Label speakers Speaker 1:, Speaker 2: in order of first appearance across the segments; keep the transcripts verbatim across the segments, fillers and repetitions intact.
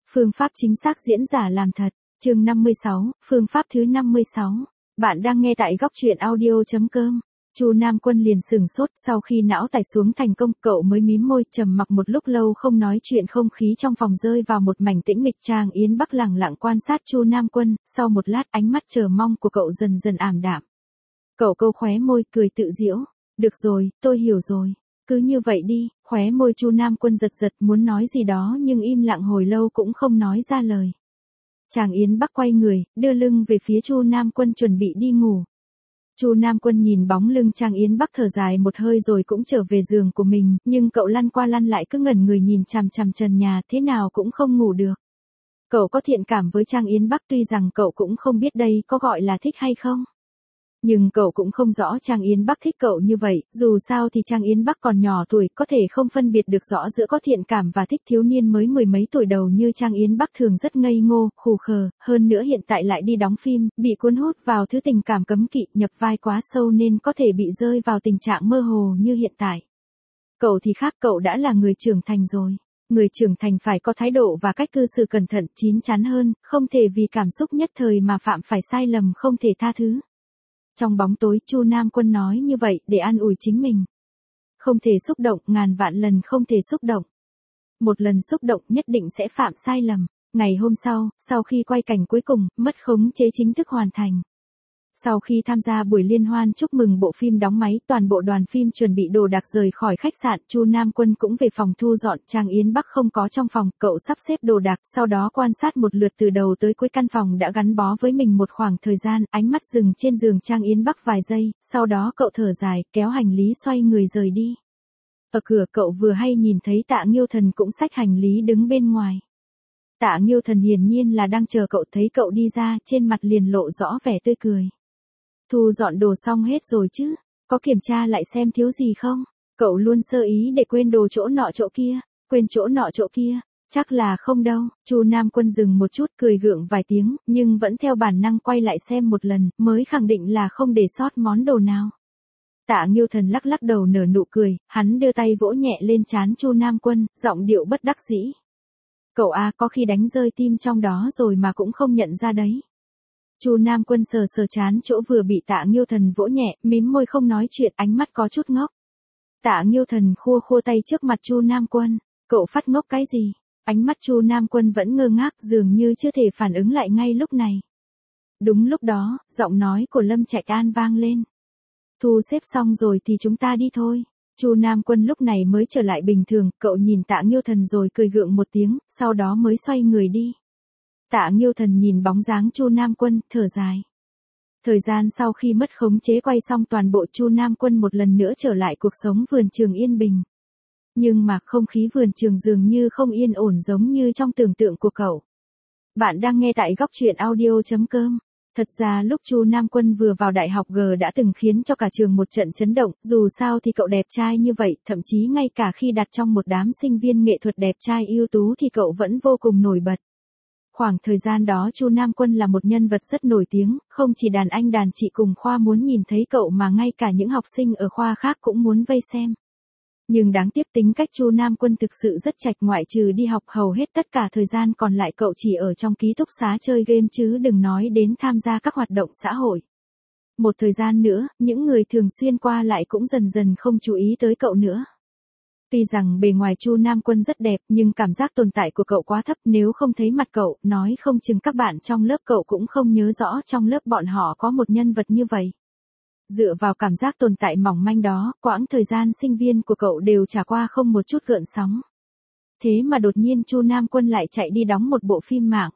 Speaker 1: Phương pháp chính xác diễn giả làm thật. Chương năm mươi sáu, phương pháp thứ năm mươi sáu. Bạn đang nghe tại góc truyện audio chấm com. Chu Nam Quân liền sửng sốt, sau khi não tải xuống thành công, cậu mới mím môi, trầm mặc một lúc lâu không nói chuyện. Không khí trong phòng rơi vào một mảnh tĩnh mịch. Trang Yến Bắc lẳng lặng quan sát Chu Nam Quân, sau một lát ánh mắt chờ mong của cậu dần dần ảm đạm. Cậu câu khóe môi, cười tự giễu. Được rồi, tôi hiểu rồi. Cứ như vậy đi. Khóe môi Chu Nam Quân giật giật, muốn nói gì đó nhưng im lặng hồi lâu cũng không nói ra lời. Trang Yến Bắc quay người, đưa lưng về phía Chu Nam Quân chuẩn bị đi ngủ. Chu Nam Quân nhìn bóng lưng Trang Yến Bắc thở dài một hơi rồi cũng trở về giường của mình, nhưng cậu lăn qua lăn lại cứ ngẩn người nhìn chằm chằm trần nhà, thế nào cũng không ngủ được. Cậu có thiện cảm với Trang Yến Bắc, tuy rằng cậu cũng không biết đây có gọi là thích hay không. Nhưng cậu cũng không rõ Trang Yến Bắc thích cậu như vậy, dù sao thì Trang Yến Bắc còn nhỏ tuổi, có thể không phân biệt được rõ giữa có thiện cảm và thích. Thiếu niên mới mười mấy tuổi đầu như Trang Yến Bắc thường rất ngây ngô, khù khờ, hơn nữa hiện tại lại đi đóng phim, bị cuốn hút vào thứ tình cảm cấm kỵ, nhập vai quá sâu nên có thể bị rơi vào tình trạng mơ hồ như hiện tại. Cậu thì khác, cậu đã là người trưởng thành rồi. Người trưởng thành phải có thái độ và cách cư xử cẩn thận, chín chắn hơn, không thể vì cảm xúc nhất thời mà phạm phải sai lầm không thể tha thứ. Trong bóng tối, Chu Nam Quân nói như vậy để an ủi chính mình. Không thể xúc động, ngàn vạn lần không thể xúc động. Một lần xúc động nhất định sẽ phạm sai lầm. Ngày hôm sau, sau khi quay cảnh cuối cùng, mất khống chế chính thức hoàn thành. Sau khi tham gia buổi liên hoan chúc mừng bộ phim đóng máy, toàn bộ đoàn phim chuẩn bị đồ đạc rời khỏi khách sạn. Chu Nam Quân cũng về phòng thu dọn. Trang Yến Bắc không có trong phòng, cậu sắp xếp đồ đạc, sau đó quan sát một lượt từ đầu tới cuối căn phòng đã gắn bó với mình một khoảng thời gian. Ánh mắt dừng trên giường Trang Yến Bắc vài giây, sau đó cậu thở dài, kéo hành lý xoay người rời đi. Ở cửa cậu vừa hay nhìn thấy Tạ Nghiêu Thần cũng xách hành lý đứng bên ngoài. Tạ Nghiêu Thần hiển nhiên là đang chờ cậu, thấy cậu đi ra, trên mặt liền lộ rõ vẻ tươi cười. Thu dọn đồ xong hết rồi chứ? Có kiểm tra lại xem thiếu gì không? Cậu luôn sơ ý để quên đồ chỗ nọ chỗ kia, quên chỗ nọ chỗ kia, chắc là không đâu. Chu Nam Quân dừng một chút, cười gượng vài tiếng, nhưng vẫn theo bản năng quay lại xem một lần, mới khẳng định là không để sót món đồ nào. Tạ Nghiêu Thần lắc lắc đầu nở nụ cười, hắn đưa tay vỗ nhẹ lên trán Chu Nam Quân, giọng điệu bất đắc dĩ. Cậu à, có khi đánh rơi tim trong đó rồi mà cũng không nhận ra đấy. Chu Nam Quân sờ sờ trán chỗ vừa bị Tạ Nghiêu Thần vỗ nhẹ, mím môi không nói chuyện, ánh mắt có chút ngốc. Tạ Nghiêu Thần khua khua tay trước mặt Chu Nam Quân, cậu phát ngốc cái gì? Ánh mắt Chu Nam Quân vẫn ngơ ngác, dường như chưa thể phản ứng lại ngay lúc này. Đúng lúc đó, giọng nói của Lâm Trạch An vang lên. Thu xếp xong rồi thì chúng ta đi thôi. Chu Nam Quân lúc này mới trở lại bình thường, cậu nhìn Tạ Nghiêu Thần rồi cười gượng một tiếng, sau đó mới xoay người đi. Tạ Nghiêu Thần nhìn bóng dáng Chu Nam Quân, thở dài. Thời gian sau khi mất khống chế quay xong toàn bộ, Chu Nam Quân một lần nữa trở lại cuộc sống vườn trường yên bình. Nhưng mà không khí vườn trường dường như không yên ổn giống như trong tưởng tượng của cậu. Bạn đang nghe tại góc truyện audio chấm com. Thật ra lúc Chu Nam Quân vừa vào đại học G đã từng khiến cho cả trường một trận chấn động, dù sao thì cậu đẹp trai như vậy, thậm chí ngay cả khi đặt trong một đám sinh viên nghệ thuật đẹp trai ưu tú thì cậu vẫn vô cùng nổi bật. Khoảng thời gian đó Chu Nam Quân là một nhân vật rất nổi tiếng, không chỉ đàn anh đàn chị cùng khoa muốn nhìn thấy cậu mà ngay cả những học sinh ở khoa khác cũng muốn vây xem. Nhưng đáng tiếc tính cách Chu Nam Quân thực sự rất chạch, ngoại trừ đi học hầu hết tất cả thời gian còn lại cậu chỉ ở trong ký túc xá chơi game chứ đừng nói đến tham gia các hoạt động xã hội. Một thời gian nữa, những người thường xuyên qua lại cũng dần dần không chú ý tới cậu nữa. Tuy rằng bề ngoài Chu Nam Quân rất đẹp nhưng cảm giác tồn tại của cậu quá thấp, nếu không thấy mặt cậu, nói không chừng các bạn trong lớp cậu cũng không nhớ rõ trong lớp bọn họ có một nhân vật như vậy. Dựa vào cảm giác tồn tại mỏng manh đó, quãng thời gian sinh viên của cậu đều trải qua không một chút gợn sóng. Thế mà đột nhiên Chu Nam Quân lại chạy đi đóng một bộ phim mạng.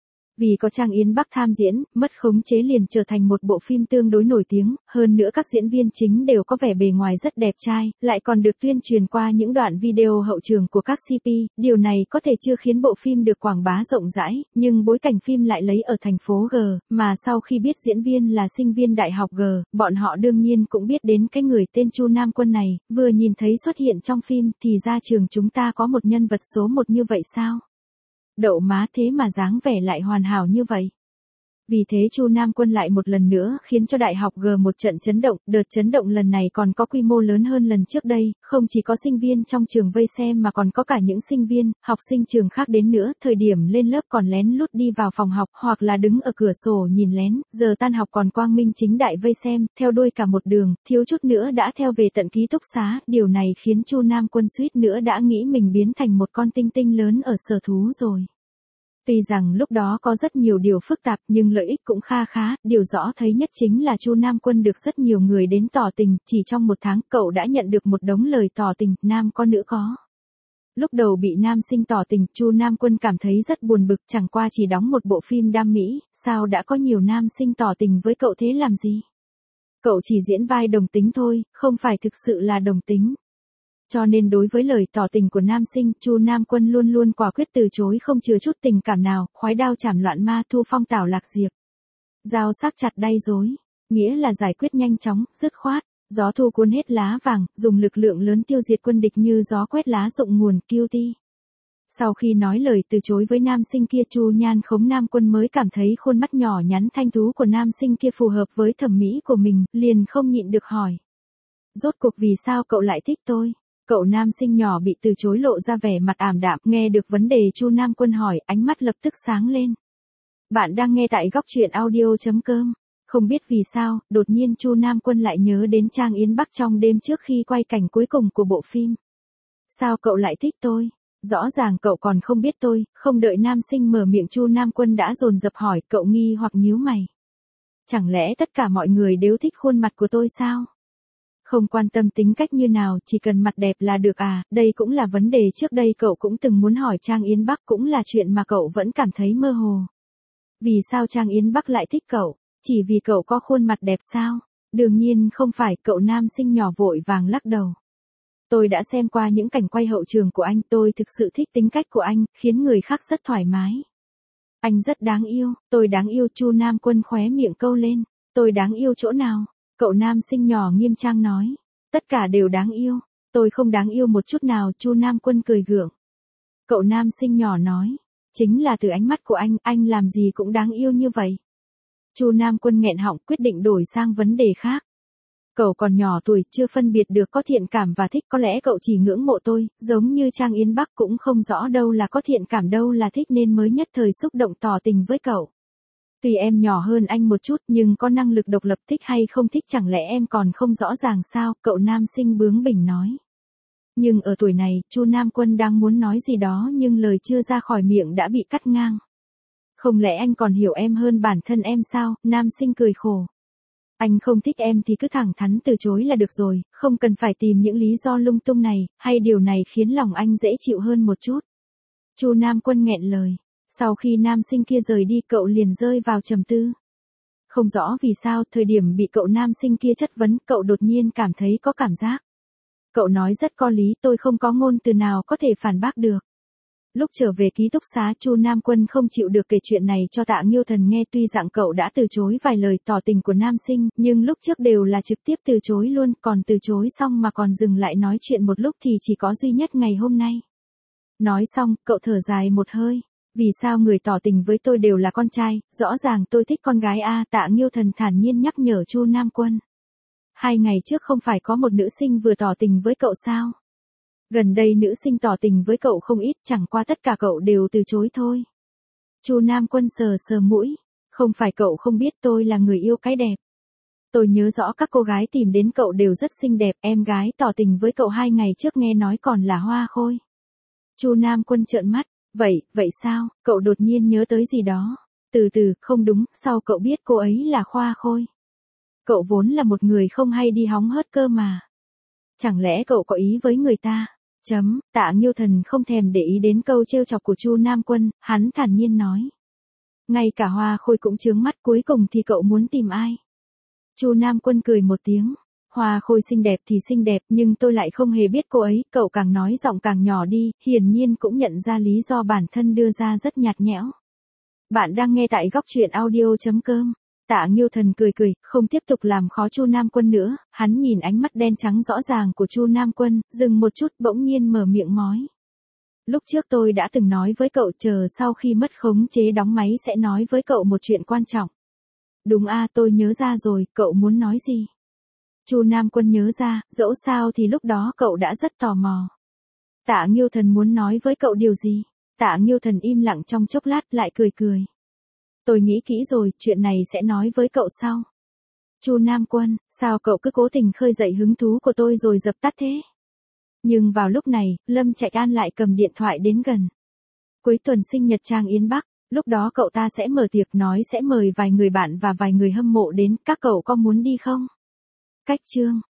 Speaker 1: Vì có Trang Yến Bắc tham diễn, mất khống chế liền trở thành một bộ phim tương đối nổi tiếng, hơn nữa các diễn viên chính đều có vẻ bề ngoài rất đẹp trai, lại còn được tuyên truyền qua những đoạn video hậu trường của các xê pê, điều này có thể chưa khiến bộ phim được quảng bá rộng rãi, nhưng bối cảnh phim lại lấy ở thành phố G, mà sau khi biết diễn viên là sinh viên đại học G, bọn họ đương nhiên cũng biết đến cái người tên Chu Nam Quân này, vừa nhìn thấy xuất hiện trong phim thì ra trường chúng ta có một nhân vật số một như vậy sao? Đậu má, thế mà dáng vẻ lại hoàn hảo như vậy. Vì thế Chu Nam Quân lại một lần nữa khiến cho đại học G một trận chấn động, đợt chấn động lần này còn có quy mô lớn hơn lần trước đây, không chỉ có sinh viên trong trường vây xem mà còn có cả những sinh viên, học sinh trường khác đến nữa, thời điểm lên lớp còn lén lút đi vào phòng học hoặc là đứng ở cửa sổ nhìn lén, giờ tan học còn quang minh chính đại vây xem, theo đuôi cả một đường, thiếu chút nữa đã theo về tận ký túc xá, điều này khiến Chu Nam Quân suýt nữa đã nghĩ mình biến thành một con tinh tinh lớn ở sở thú rồi. Tuy rằng lúc đó có rất nhiều điều phức tạp nhưng lợi ích cũng kha khá, điều rõ thấy nhất chính là Chu Nam Quân được rất nhiều người đến tỏ tình, chỉ trong một tháng cậu đã nhận được một đống lời tỏ tình, nam có nữ có. Lúc đầu bị nam sinh tỏ tình, Chu Nam Quân cảm thấy rất buồn bực, chẳng qua chỉ đóng một bộ phim đam mỹ, sao đã có nhiều nam sinh tỏ tình với cậu thế làm gì? Cậu chỉ diễn vai đồng tính thôi, không phải thực sự là đồng tính. Cho nên đối với lời tỏ tình của nam sinh, Chu Nam Quân luôn luôn quả quyết từ chối không chừa chút tình cảm nào, khoái đao chảm loạn ma thu phong tảo lạc diệp. Dao sắc chặt đay dối, nghĩa là giải quyết nhanh chóng, dứt khoát, gió thu cuốn hết lá vàng, dùng lực lượng lớn tiêu diệt quân địch như gió quét lá rụng nguồn, guilty. Sau khi nói lời từ chối với nam sinh kia, Chu Nhan Khống Nam Quân mới cảm thấy khuôn mắt nhỏ nhắn thanh tú của nam sinh kia phù hợp với thẩm mỹ của mình, liền không nhịn được hỏi. Rốt cuộc vì sao cậu lại thích tôi? Cậu nam sinh nhỏ bị từ chối lộ ra vẻ mặt ảm đạm, nghe được vấn đề Chu Nam Quân hỏi, ánh mắt lập tức sáng lên. Bạn đang nghe tại góc truyện audio chấm com. Không biết vì sao, đột nhiên Chu Nam Quân lại nhớ đến Trang Yến Bắc trong đêm trước khi quay cảnh cuối cùng của bộ phim. Sao cậu lại thích tôi? Rõ ràng cậu còn không biết tôi, không đợi nam sinh mở miệng Chu Nam Quân đã dồn dập hỏi, cậu nghi hoặc nhíu mày. Chẳng lẽ tất cả mọi người đều thích khuôn mặt của tôi sao? Không quan tâm tính cách như nào, chỉ cần mặt đẹp là được à, đây cũng là vấn đề trước đây cậu cũng từng muốn hỏi Trang Yến Bắc, cũng là chuyện mà cậu vẫn cảm thấy mơ hồ. Vì sao Trang Yến Bắc lại thích cậu? Chỉ vì cậu có khuôn mặt đẹp sao? Đương nhiên không phải, cậu nam sinh nhỏ vội vàng lắc đầu. Tôi đã xem qua những cảnh quay hậu trường của anh, tôi thực sự thích tính cách của anh, khiến người khác rất thoải mái. Anh rất đáng yêu, tôi đáng yêu. Chu Nam Quân khóe miệng câu lên. Tôi đáng yêu chỗ nào? Cậu nam sinh nhỏ nghiêm trang nói. Tất cả đều đáng yêu. Tôi không đáng yêu một chút nào. Chu Nam Quân cười gượng. Cậu nam sinh nhỏ nói. Chính là từ ánh mắt của anh, anh làm gì cũng đáng yêu như vậy. Chu Nam Quân nghẹn họng, quyết định đổi sang vấn đề khác. Cậu còn nhỏ tuổi, chưa phân biệt được có thiện cảm và thích, có lẽ cậu chỉ ngưỡng mộ tôi, giống như Trang Yến Bắc cũng không rõ đâu là có thiện cảm đâu là thích nên mới nhất thời xúc động tỏ tình với cậu. Tuy em nhỏ hơn anh một chút nhưng có năng lực độc lập, thích hay không thích chẳng lẽ em còn không rõ ràng sao, cậu nam sinh bướng bỉnh nói. Nhưng ở tuổi này, Chu Nam Quân đang muốn nói gì đó nhưng lời chưa ra khỏi miệng đã bị cắt ngang. Không lẽ anh còn hiểu em hơn bản thân em sao, nam sinh cười khổ. Anh không thích em thì cứ thẳng thắn từ chối là được rồi, không cần phải tìm những lý do lung tung này, hay điều này khiến lòng anh dễ chịu hơn một chút. Chu Nam Quân nghẹn lời. Sau khi nam sinh kia rời đi, cậu liền rơi vào trầm tư. Không rõ vì sao, thời điểm bị cậu nam sinh kia chất vấn, cậu đột nhiên cảm thấy có cảm giác. Cậu nói rất có lý, tôi không có ngôn từ nào có thể phản bác được. Lúc trở về ký túc xá, Chu Nam Quân không chịu được kể chuyện này cho Tạ Nghiêu Thần nghe, tuy rằng cậu đã từ chối vài lời tỏ tình của nam sinh, nhưng lúc trước đều là trực tiếp từ chối luôn, còn từ chối xong mà còn dừng lại nói chuyện một lúc thì chỉ có duy nhất ngày hôm nay. Nói xong, cậu thở dài một hơi. Vì sao người tỏ tình với tôi đều là con trai, rõ ràng tôi thích con gái a, Tạ Nghiêu Thần thản nhiên nhắc nhở Chu Nam Quân. Hai ngày trước không phải có một nữ sinh vừa tỏ tình với cậu sao? Gần đây nữ sinh tỏ tình với cậu không ít, chẳng qua tất cả cậu đều từ chối thôi. Chu Nam Quân sờ sờ mũi. Không phải cậu không biết tôi là người yêu cái đẹp. Tôi nhớ rõ các cô gái tìm đến cậu đều rất xinh đẹp, em gái tỏ tình với cậu hai ngày trước nghe nói còn là Hoa Khôi. Chu Nam Quân trợn mắt. Vậy, vậy sao, cậu đột nhiên nhớ tới gì đó. Từ từ, không đúng, sao cậu biết cô ấy là Hoa Khôi? Cậu vốn là một người không hay đi hóng hớt cơ mà. Chẳng lẽ cậu có ý với người ta? Chấm, Tạ Nghiêu Thần không thèm để ý đến câu trêu chọc của Chu Nam Quân, hắn thản nhiên nói. Ngay cả Hoa Khôi cũng chướng mắt, cuối cùng thì cậu muốn tìm ai? Chu Nam Quân cười một tiếng. Hoa Khôi xinh đẹp thì xinh đẹp nhưng tôi lại không hề biết cô ấy, cậu càng nói giọng càng nhỏ đi, hiển nhiên cũng nhận ra lý do bản thân đưa ra rất nhạt nhẽo. Bạn đang nghe tại góc truyện audio chấm com. Tạ Nghiêu Thần cười cười, không tiếp tục làm khó Chu Nam Quân nữa, hắn nhìn ánh mắt đen trắng rõ ràng của Chu Nam Quân, dừng một chút bỗng nhiên mở miệng nói. Lúc trước tôi đã từng nói với cậu chờ sau khi mất khống chế đóng máy sẽ nói với cậu một chuyện quan trọng. Đúng a, tôi nhớ ra rồi, cậu muốn nói gì? Chu Nam Quân nhớ ra, dẫu sao thì lúc đó cậu đã rất tò mò. Tạ Nghiêu Thần muốn nói với cậu điều gì? Tạ Nghiêu Thần im lặng trong chốc lát lại cười cười. Tôi nghĩ kỹ rồi, chuyện này sẽ nói với cậu sau. Chu Nam Quân, sao cậu cứ cố tình khơi dậy hứng thú của tôi rồi dập tắt thế? Nhưng vào lúc này, Lâm Trạch An lại cầm điện thoại đến gần. Cuối tuần sinh nhật Trang Yến Bắc, lúc đó cậu ta sẽ mở tiệc, nói sẽ mời vài người bạn và vài người hâm mộ đến, các cậu có muốn đi không? Cách chương